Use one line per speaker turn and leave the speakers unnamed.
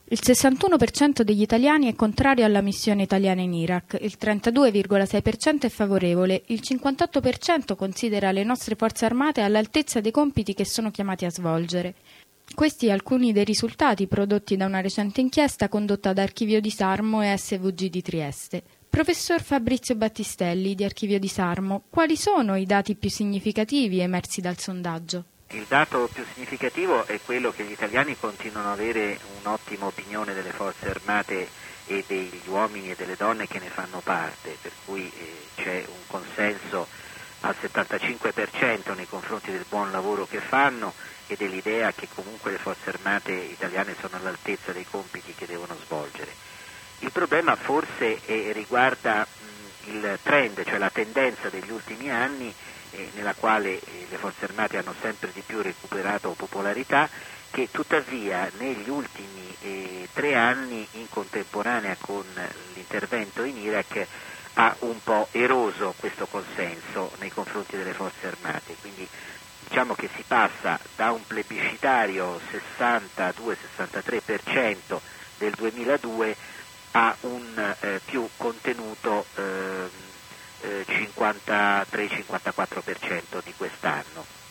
Il 61% degli italiani è contrario alla missione italiana in Iraq, il 32,6% è favorevole, il 58% considera le nostre forze armate all'altezza dei compiti che sono chiamati a svolgere. Questi alcuni dei risultati prodotti da una recente inchiesta condotta da Archivio di Sarmo e SVG di Trieste. Professor Fabrizio Battistelli di Archivio di Sarmo, quali sono i dati più significativi emersi dal sondaggio?
Il dato più significativo è quello che gli italiani continuano ad avere un'ottima opinione delle forze armate e degli uomini e delle donne che ne fanno parte, per cui c'è un consenso al 75% nei confronti del buon lavoro che fanno e dell'idea che comunque le forze armate italiane sono all'altezza dei compiti che devono svolgere. Il problema forse riguarda il trend, cioè la tendenza degli ultimi anni nella quale le forze armate hanno sempre di più recuperato popolarità, che tuttavia negli ultimi 3 anni, in contemporanea con l'intervento in Iraq, ha un po' eroso questo consenso nei confronti delle forze armate. Quindi diciamo che si passa da un plebiscitario 62-63% del 2002 a un più contenuto 53-54% di quest'anno.